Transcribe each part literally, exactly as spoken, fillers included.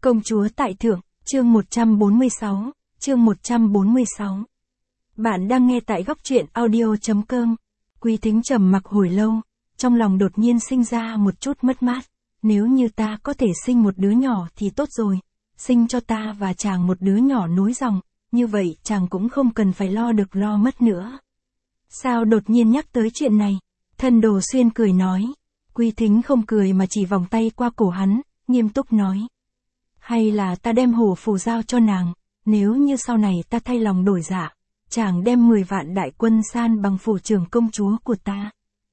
Công chúa tại thượng, chương một trăm bốn mươi sáu, chương một trăm bốn mươi sáu. Bạn đang nghe tại góc truyện audio.com. Quý Thính trầm mặc hồi lâu, trong lòng đột nhiên sinh ra một chút mất mát. Nếu như ta có thể sinh một đứa nhỏ thì tốt rồi, sinh cho ta và chàng một đứa nhỏ nối dòng, như vậy chàng cũng không cần phải lo được lo mất nữa. Sao đột nhiên nhắc tới chuyện này? Thân Đồ Xuyên cười nói. Quý Thính không cười mà chỉ vòng tay qua cổ hắn, nghiêm túc nói. Hay là ta đem hổ phù giao cho nàng, nếu như sau này ta thay lòng đổi dạ, chàng đem mười vạn đại quân san bằng phủ trưởng công chúa của ta.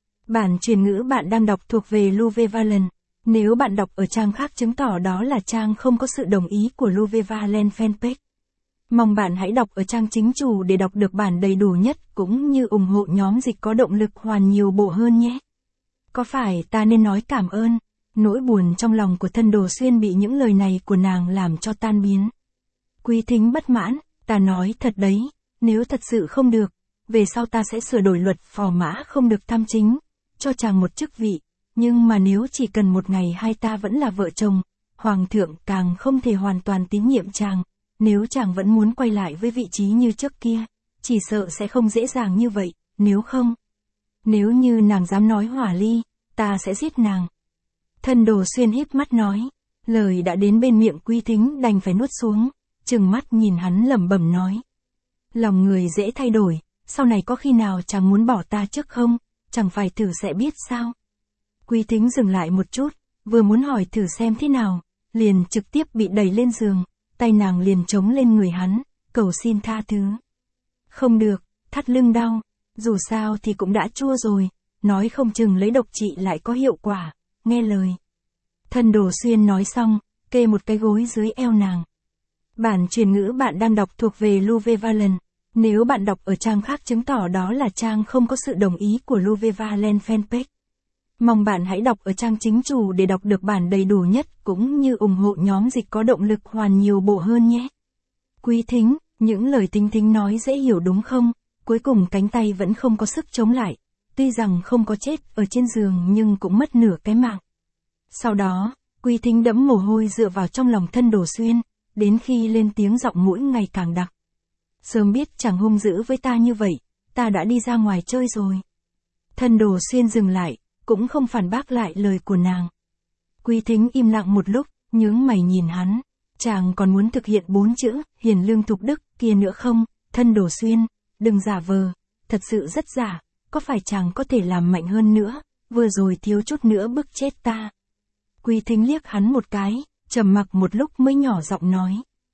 Bản truyền ngữ bạn đang đọc thuộc về Luvevallen. Nếu bạn đọc ở trang khác chứng tỏ đó là trang không có sự đồng ý của Luvevallen fanpage. Mong bạn hãy đọc ở trang chính chủ để đọc được bản đầy đủ nhất cũng như ủng hộ nhóm dịch có động lực hoàn nhiều bộ hơn nhé. Có phải ta nên nói cảm ơn? Nỗi buồn trong lòng của Thân Đồ Xuyên bị những lời này của nàng làm cho tan biến. Quý Thính bất mãn, ta nói thật đấy, nếu thật sự không được, về sau ta sẽ sửa đổi luật phò mã không được tham chính, cho chàng một chức vị, nhưng mà nếu chỉ cần một ngày hai ta vẫn là vợ chồng, hoàng thượng càng không thể hoàn toàn tín nhiệm chàng, nếu chàng vẫn muốn quay lại với vị trí như trước kia, chỉ sợ sẽ không dễ dàng như vậy, nếu không. Nếu như nàng dám nói hỏa ly, ta sẽ giết nàng. Thân Đồ Xuyên híp mắt nói, lời đã đến bên miệng Quý Thính đành phải nuốt xuống, trừng mắt nhìn hắn lẩm bẩm nói. Lòng người dễ thay đổi, sau này có khi nào chàng muốn bỏ ta trước không, chẳng phải thử sẽ biết sao. Quý Thính dừng lại một chút, vừa muốn hỏi thử xem thế nào, liền trực tiếp bị đẩy lên giường, tay nàng liền chống lên người hắn, cầu xin tha thứ. Không được, thắt lưng đau, dù sao thì cũng đã chua rồi, nói không chừng lấy độc trị lại có hiệu quả. Nghe lời. Thân Đồ Xuyên nói xong, kê một cái gối dưới eo nàng. Bản truyền ngữ bạn đang đọc thuộc về Luvevallen. Nếu bạn đọc ở trang khác chứng tỏ đó là trang không có sự đồng ý của Luvevallen fanpage. Mong bạn hãy đọc ở trang chính chủ để đọc được bản đầy đủ nhất cũng như ủng hộ nhóm dịch có động lực hoàn nhiều bộ hơn nhé. Quý Thính, những lời Thính Thính nói dễ hiểu đúng không? Cuối cùng cánh tay vẫn không có sức chống lại. Tuy rằng không có chết ở trên giường nhưng cũng mất nửa cái mạng. Sau đó, Quý Thính đẫm mồ hôi dựa vào trong lòng Thân Đồ Xuyên, đến khi lên tiếng giọng mũi ngày càng đặc. Sớm biết chẳng hung dữ với ta như vậy, ta đã đi ra ngoài chơi rồi. Thân Đồ Xuyên dừng lại, cũng không phản bác lại lời của nàng. Quý Thính im lặng một lúc, nhướng mày nhìn hắn. Chàng còn muốn thực hiện bốn chữ, hiền lương thục đức, kia nữa không? Thân Đồ Xuyên, đừng giả vờ, thật sự rất giả. Có phải chàng có thể làm mạnh hơn nữa, vừa rồi thiếu chút nữa bức chết ta. Quý Thính liếc hắn một cái, trầm mặc một lúc mới nhỏ giọng nói.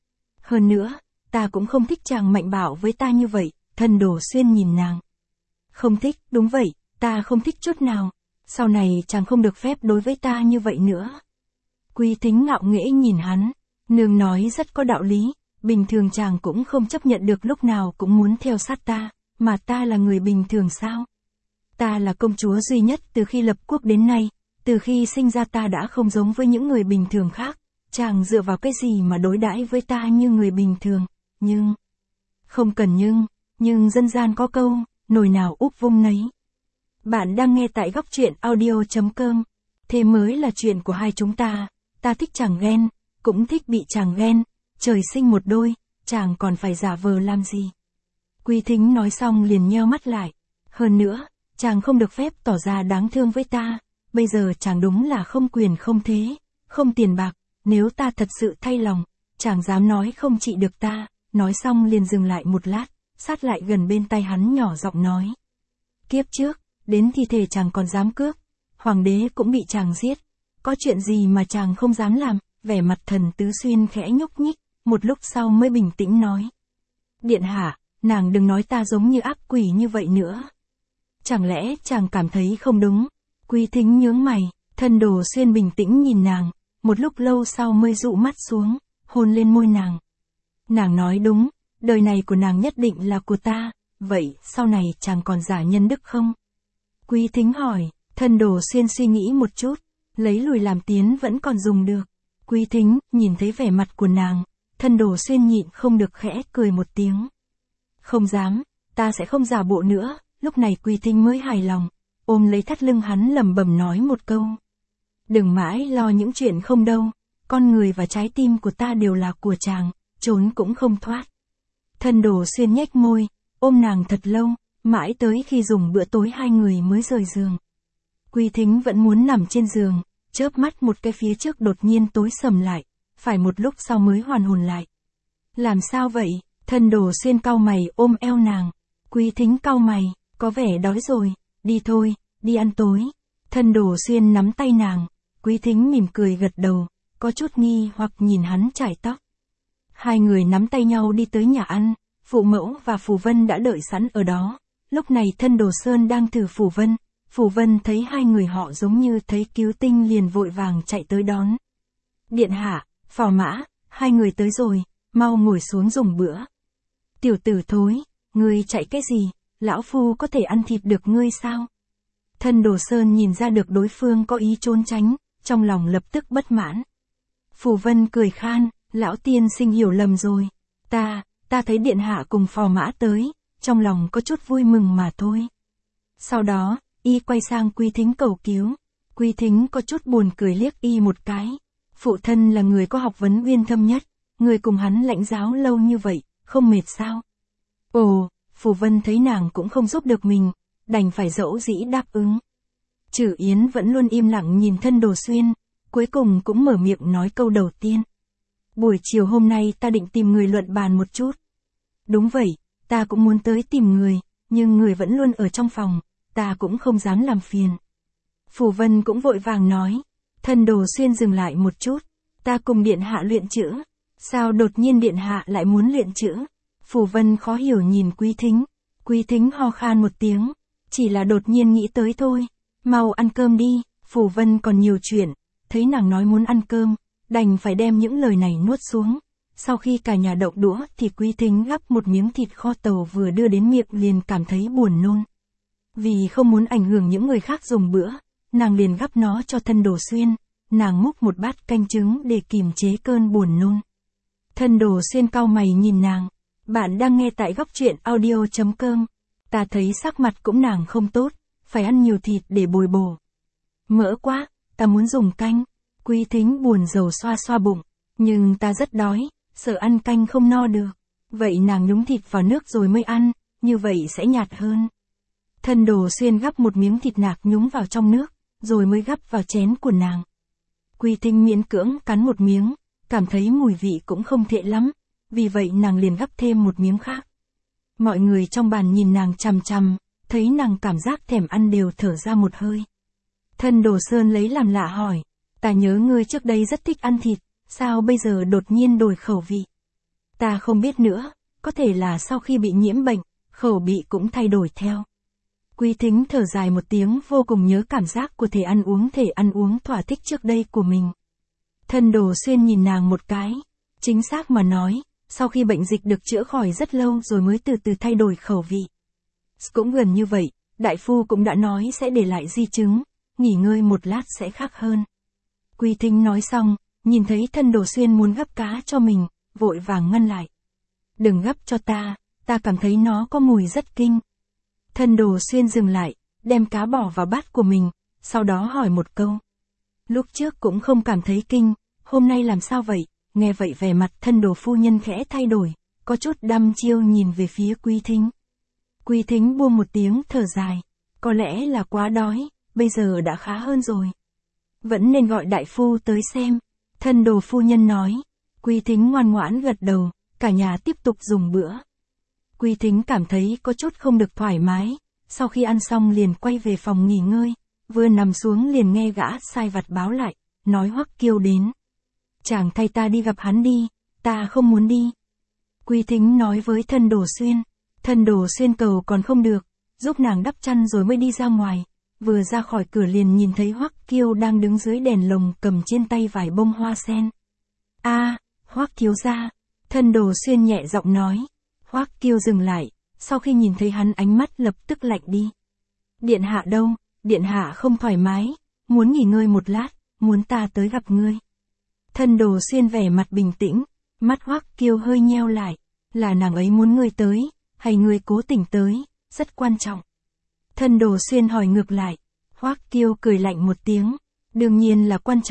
Hơn nữa, ta cũng không thích chàng mạnh bạo với ta như vậy. Thân Đồ Xuyên nhìn nàng. Không thích, đúng vậy, ta không thích chút nào. Sau này chàng không được phép đối với ta như vậy nữa. Quý Thính ngạo nghễ nhìn hắn. Nương nói rất có đạo lý, bình thường chàng cũng không chấp nhận được lúc nào cũng muốn theo sát ta. Mà ta là người bình thường sao? Ta là công chúa duy nhất từ khi lập quốc đến nay, từ khi sinh ra ta đã không giống với những người bình thường khác, chàng dựa vào cái gì mà đối đãi với ta như người bình thường, nhưng... Không cần nhưng, nhưng dân gian có câu, nồi nào úp vung nấy. Bạn đang nghe tại góc truyện audio.com, thế mới là chuyện của hai chúng ta, ta thích chàng ghen, cũng thích bị chàng ghen, trời sinh một đôi, chàng còn phải giả vờ làm gì? Quý Thính nói xong liền nheo mắt lại. Hơn nữa, chàng không được phép tỏ ra đáng thương với ta, bây giờ chàng đúng là không quyền không thế, không tiền bạc, nếu ta thật sự thay lòng, chàng dám nói không trị được ta, nói xong liền dừng lại một lát, sát lại gần bên tay hắn nhỏ giọng nói. Kiếp trước, đến thi thể chàng còn dám cướp, hoàng đế cũng bị chàng giết, có chuyện gì mà chàng không dám làm, vẻ mặt Thần Tứ Xuyên khẽ nhúc nhích, một lúc sau mới bình tĩnh nói. Điện hạ, nàng đừng nói ta giống như ác quỷ như vậy nữa. Chẳng lẽ chàng cảm thấy không đúng? Quý Thính nhướng mày, Thân Đồ Xuyên bình tĩnh nhìn nàng, một lúc lâu sau mới dụ mắt xuống, hôn lên môi nàng. Nàng nói đúng, đời này của nàng nhất định là của ta, vậy sau này chàng còn giả nhân đức không? Quý Thính hỏi, Thân Đồ Xuyên suy nghĩ một chút, lấy lùi làm tiến vẫn còn dùng được. Quý Thính nhìn thấy vẻ mặt của nàng, Thân Đồ Xuyên nhịn không được khẽ cười một tiếng. Không dám, ta sẽ không giả bộ nữa. Lúc này Quý Thính mới hài lòng, ôm lấy thắt lưng hắn lẩm bẩm nói một câu. Đừng mãi lo những chuyện không đâu, con người và trái tim của ta đều là của chàng, trốn cũng không thoát. Thân Đồ Xuyên nhếch môi, ôm nàng thật lâu, mãi tới khi dùng bữa tối hai người mới rời giường. Quý Thính vẫn muốn nằm trên giường, chớp mắt một cái phía trước đột nhiên tối sầm lại, phải một lúc sau mới hoàn hồn lại. Làm sao vậy? Thân Đồ Xuyên cau mày ôm eo nàng. Quý Thính cau mày, có vẻ đói rồi, đi thôi, đi ăn tối. Thân Đồ Xuyên nắm tay nàng, Quý Thính mỉm cười gật đầu, có chút nghi hoặc nhìn hắn chải tóc. Hai người nắm tay nhau đi tới nhà ăn, Phụ Mẫu và Phù Vân đã đợi sẵn ở đó. Lúc này Thân Đồ Sơn đang thử Phù Vân, Phù Vân thấy hai người họ giống như thấy cứu tinh liền vội vàng chạy tới đón. Điện hạ, Phò Mã, hai người tới rồi, mau ngồi xuống dùng bữa. Tiểu tử thối, ngươi chạy cái gì, lão phu có thể ăn thịt được ngươi sao? Thân Đồ Sơn nhìn ra được đối phương có ý trốn tránh, trong lòng lập tức bất mãn. Phù Vân cười khan, lão tiên sinh hiểu lầm rồi. Ta, ta thấy điện hạ cùng Phò Mã tới, trong lòng có chút vui mừng mà thôi. Sau đó, y quay sang Quý Thính cầu cứu. Quý Thính có chút buồn cười liếc y một cái. Phụ thân là người có học vấn uyên thâm nhất, người cùng hắn lãnh giáo lâu như vậy, không mệt sao? Ồ, Phù Vân thấy nàng cũng không giúp được mình, đành phải dẫu dĩ đáp ứng. Trử Yến vẫn luôn im lặng nhìn Thân Đồ Xuyên, cuối cùng cũng mở miệng nói câu đầu tiên. Buổi chiều hôm nay ta định tìm người luận bàn một chút. Đúng vậy, ta cũng muốn tới tìm người, nhưng người vẫn luôn ở trong phòng, ta cũng không dám làm phiền. Phù Vân cũng vội vàng nói. Thân Đồ Xuyên dừng lại một chút, ta cùng điện hạ luyện chữ. Sao đột nhiên điện hạ lại muốn luyện chữ? Phù Vân khó hiểu nhìn Quý Thính. Quý Thính ho khan một tiếng, chỉ là đột nhiên nghĩ tới thôi. Mau ăn cơm đi, Phù Vân còn nhiều chuyện, thấy nàng nói muốn ăn cơm, đành phải đem những lời này nuốt xuống. Sau khi cả nhà đậu đũa thì Quý Thính gắp một miếng thịt kho tàu vừa đưa đến miệng liền cảm thấy buồn nôn. Vì không muốn ảnh hưởng những người khác dùng bữa, nàng liền gắp nó cho Thân Đồ Xuyên, nàng múc một bát canh trứng để kiềm chế cơn buồn nôn. Thân Đồ Xuyên cau mày nhìn nàng, bạn đang nghe tại góc truyện audio chấm com, ta thấy sắc mặt cũng nàng không tốt, phải ăn nhiều thịt để bồi bổ. Mỡ quá, ta muốn dùng canh. Quý Thính buồn rầu xoa xoa bụng, nhưng ta rất đói, sợ ăn canh không no được. Vậy nàng nhúng thịt vào nước rồi mới ăn, như vậy sẽ nhạt hơn. Thân Đồ Xuyên gắp một miếng thịt nạc nhúng vào trong nước, rồi mới gắp vào chén của nàng. Quý Thính miễn cưỡng cắn một miếng, cảm thấy mùi vị cũng không tệ lắm, vì vậy nàng liền gắp thêm một miếng khác. Mọi người trong bàn nhìn nàng chằm chằm, thấy nàng cảm giác thèm ăn đều thở ra một hơi. Thân Đồ Sơn lấy làm lạ hỏi, ta nhớ ngươi trước đây rất thích ăn thịt, sao bây giờ đột nhiên đổi khẩu vị? Ta không biết nữa, có thể là sau khi bị nhiễm bệnh, khẩu vị cũng thay đổi theo. Quý Thính thở dài một tiếng, vô cùng nhớ cảm giác của thể ăn uống thể ăn uống thỏa thích trước đây của mình. Thân Đồ Xuyên nhìn nàng một cái, chính xác mà nói, sau khi bệnh dịch được chữa khỏi rất lâu rồi mới từ từ thay đổi khẩu vị. Cũng gần như vậy, đại phu cũng đã nói sẽ để lại di chứng, nghỉ ngơi một lát sẽ khác hơn. Quý Thính nói xong, nhìn thấy Thân Đồ Xuyên muốn gắp cá cho mình, vội vàng ngăn lại. Đừng gắp cho ta, ta cảm thấy nó có mùi rất kinh. Thân Đồ Xuyên dừng lại, đem cá bỏ vào bát của mình, sau đó hỏi một câu. Lúc trước cũng không cảm thấy kinh, hôm nay làm sao vậy? Nghe vậy vẻ mặt Thân Đồ phu nhân khẽ thay đổi, có chút đăm chiêu nhìn về phía Quý Thính. Quý Thính buông một tiếng thở dài, có lẽ là quá đói, bây giờ đã khá hơn rồi. Vẫn nên gọi đại phu tới xem. Thân Đồ phu nhân nói. Quý Thính ngoan ngoãn gật đầu, cả nhà tiếp tục dùng bữa. Quý Thính cảm thấy có chút không được thoải mái, sau khi ăn xong liền quay về phòng nghỉ ngơi, vừa nằm xuống liền nghe gã sai vặt báo lại, nói Hoắc Kiêu đến. Chàng thay ta đi gặp hắn đi, ta không muốn đi. Quý Thính nói với Thân Đồ Xuyên, Thân Đồ Xuyên cầu còn không được, giúp nàng đắp chăn rồi mới đi ra ngoài, vừa ra khỏi cửa liền nhìn thấy Hoắc Kiêu đang đứng dưới đèn lồng cầm trên tay vài bông hoa sen. A, à, Hoắc thiếu gia, Thân Đồ Xuyên nhẹ giọng nói. Hoắc Kiêu dừng lại, sau khi nhìn thấy hắn ánh mắt lập tức lạnh đi. Điện hạ đâu, điện hạ không thoải mái, muốn nghỉ ngơi một lát, muốn ta tới gặp ngươi. Thân Đồ Xuyên vẻ mặt bình tĩnh, mắt Hoắc Kiêu hơi nheo lại, là nàng ấy muốn ngươi tới, hay ngươi cố tình tới, rất quan trọng. Thân Đồ Xuyên hỏi ngược lại, Hoắc Kiêu cười lạnh một tiếng, đương nhiên là quan trọng,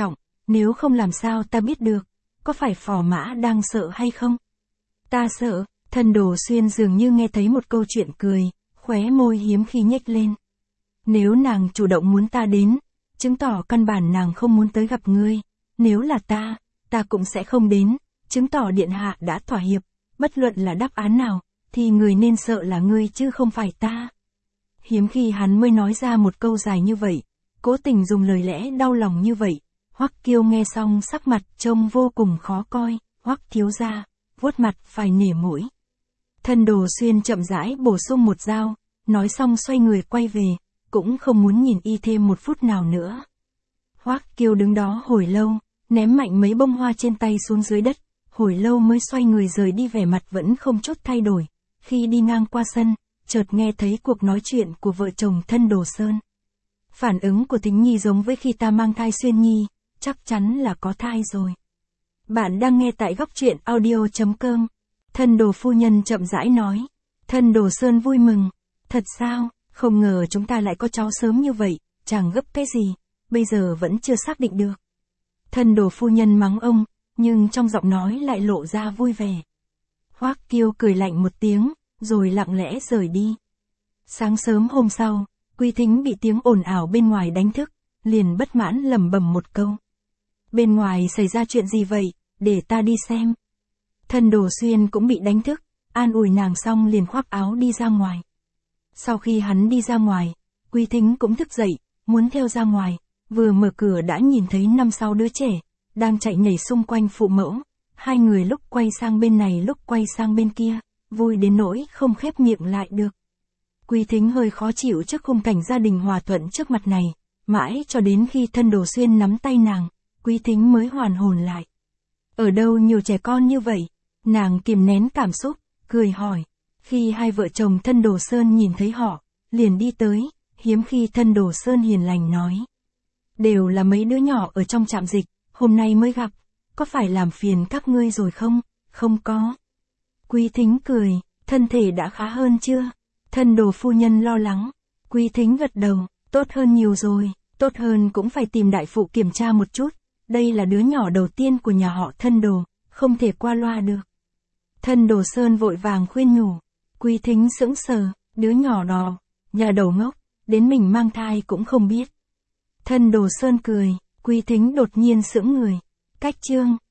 nếu không làm sao ta biết được, có phải phò mã đang sợ hay không? Ta sợ, Thân Đồ Xuyên dường như nghe thấy một câu chuyện cười, khóe môi hiếm khi nhếch lên. Nếu nàng chủ động muốn ta đến, chứng tỏ căn bản nàng không muốn tới gặp ngươi, nếu là ta, ta cũng sẽ không đến, chứng tỏ điện hạ đã thỏa hiệp, bất luận là đáp án nào, thì người nên sợ là ngươi chứ không phải ta. Hiếm khi hắn mới nói ra một câu dài như vậy, cố tình dùng lời lẽ đau lòng như vậy. Hoắc Kiêu nghe xong sắc mặt trông vô cùng khó coi, Hoắc thiếu gia, vuốt mặt phải nể mũi. Thân Đồ Xuyên chậm rãi bổ sung một dao, nói xong xoay người quay về, cũng không muốn nhìn y thêm một phút nào nữa. Hoắc Kiêu đứng đó hồi lâu, ném mạnh mấy bông hoa trên tay xuống dưới đất, hồi lâu mới xoay người rời đi, vẻ mặt vẫn không chút thay đổi. Khi đi ngang qua sân, chợt nghe thấy cuộc nói chuyện của vợ chồng Thân Đồ Sơn. Phản ứng của Thính Nhi giống với khi ta mang thai Xuyên Nhi, chắc chắn là có thai rồi. Bạn đang nghe tại góc truyện audio chấm com. Thân Đồ phu nhân chậm rãi nói. Thân Đồ Sơn vui mừng. Thật sao, không ngờ chúng ta lại có cháu sớm như vậy, chàng gấp cái gì, bây giờ vẫn chưa xác định được. Thân Đồ phu nhân mắng ông, nhưng trong giọng nói lại lộ ra vui vẻ. Hoắc Kiêu cười lạnh một tiếng, rồi lặng lẽ rời đi. Sáng sớm hôm sau, Quý Thính bị tiếng ồn ào bên ngoài đánh thức, liền bất mãn lẩm bẩm một câu. Bên ngoài xảy ra chuyện gì vậy, để ta đi xem. Thân Đồ Xuyên cũng bị đánh thức, an ủi nàng xong liền khoác áo đi ra ngoài. Sau khi hắn đi ra ngoài, Quý Thính cũng thức dậy, muốn theo ra ngoài, vừa mở cửa đã nhìn thấy năm sáu đứa trẻ, đang chạy nhảy xung quanh phụ mẫu. Hai người lúc quay sang bên này lúc quay sang bên kia, vui đến nỗi không khép miệng lại được. Quý Thính hơi khó chịu trước khung cảnh gia đình hòa thuận trước mặt này, mãi cho đến khi Thân Đồ Xuyên nắm tay nàng, Quý Thính mới hoàn hồn lại. Ở đâu nhiều trẻ con như vậy? Nàng kìm nén cảm xúc, cười hỏi. Khi hai vợ chồng Thân Đồ Sơn nhìn thấy họ, liền đi tới, hiếm khi Thân Đồ Sơn hiền lành nói. Đều là mấy đứa nhỏ ở trong trạm dịch, hôm nay mới gặp, có phải làm phiền các ngươi rồi không? Không có. Quý Thính cười, thân thể đã khá hơn chưa? Thân Đồ phu nhân lo lắng. Quý Thính gật đầu, tốt hơn nhiều rồi, tốt hơn cũng phải tìm đại phụ kiểm tra một chút, đây là đứa nhỏ đầu tiên của nhà họ Thân Đồ, không thể qua loa được. Thân Đồ Sơn vội vàng khuyên nhủ. Quý Thính sững sờ, đứa nhỏ đó, nhà đầu ngốc, đến mình mang thai cũng không biết. Thân Đồ Sơn cười, Quý Thính đột nhiên sững người. Cách chương